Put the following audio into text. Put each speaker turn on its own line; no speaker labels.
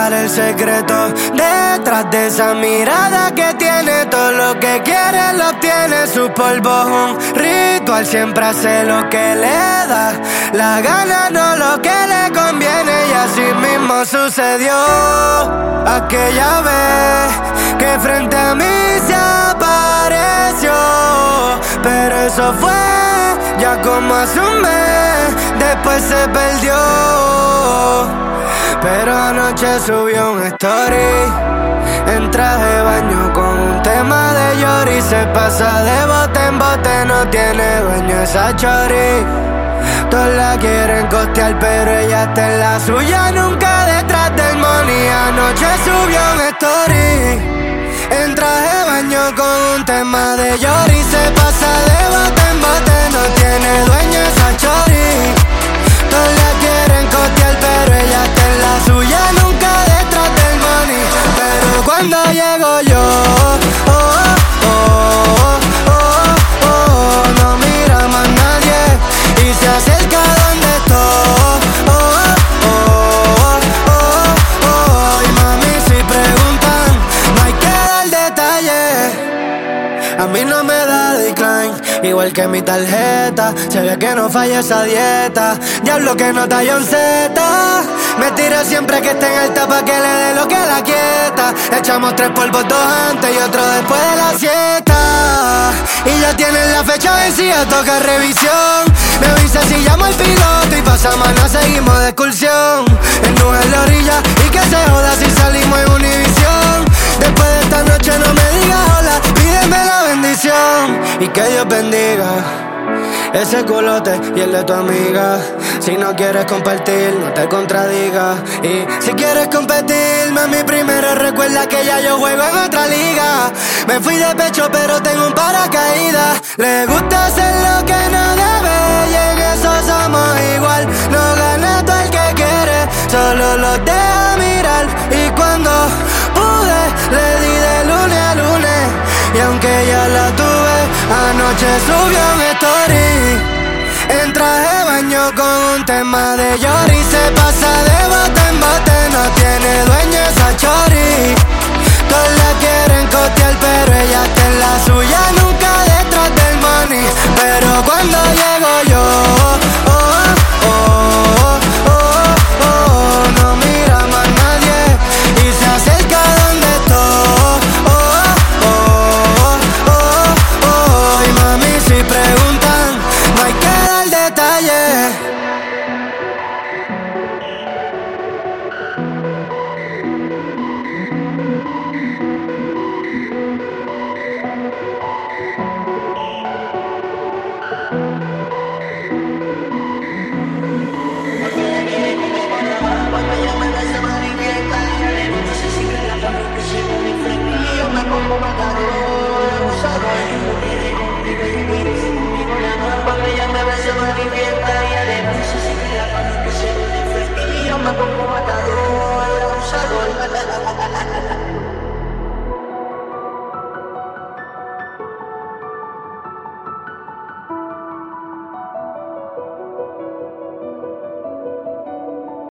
desvelar el secreto detrás de esa mirada que tiene. Todo lo que quiere lo obtiene. Su polvo es un ritual, siempre hace lo que le da la gana, no lo que le conviene. Y así mismo sucedió aquella vez que frente a mí se apareció. Pero eso fue ya como hace un mes, después se perdió. Pero anoche subió un story en traje de baño con un tema de Yori. Se pasa de bote en bote, no tiene dueño esa chori. Todos la quieren costear, pero ella está en la suya, nunca detrás del money. Anoche subió un story en traje de baño con un tema de Yori. Se pasa de bote en bote, no tiene dueño esa chori. Todos la quieren costear, pero ella está en la suya, nunca detrás del money. Pero cuando llego yo, no mira más nadie y se acerca donde estoy. Y mami, si preguntan, no hay que dar detalles. A mí no me da decline, igual que mi tarjeta. Se ve que no falla esa dieta. Diablo que no talla un Z. Me tira siempre que esté en alta pa' que le dé lo que la quieta. Echamos 3 polvos, 2 antes y otro después de la siesta. Y ya tienen la fecha vencida, toca revisión. Me avisa si llamo al piloto y pasamos, no seguimos de excursión. En nube en la orilla y que se joda si salimos en Univisión. Después de esta noche no me digas hola, pídeme la bendición. Y que Dios bendiga ese culote y el de tu amiga. Si no quieres compartir, no te contradigas. Y si quieres competir, mami, primero recuerda que ya yo juego en otra liga. Me fui de pecho pero tengo un paracaídas. Le gusta hacer lo que no debe y en eso somos igual. No gana todo el que quiere, solo los deja mirar. Y cuando pude, le di de lunes a lunes. Y aunque ya la tuve, anoche subió un story en traje de baño con un tema de Yori. Se pasa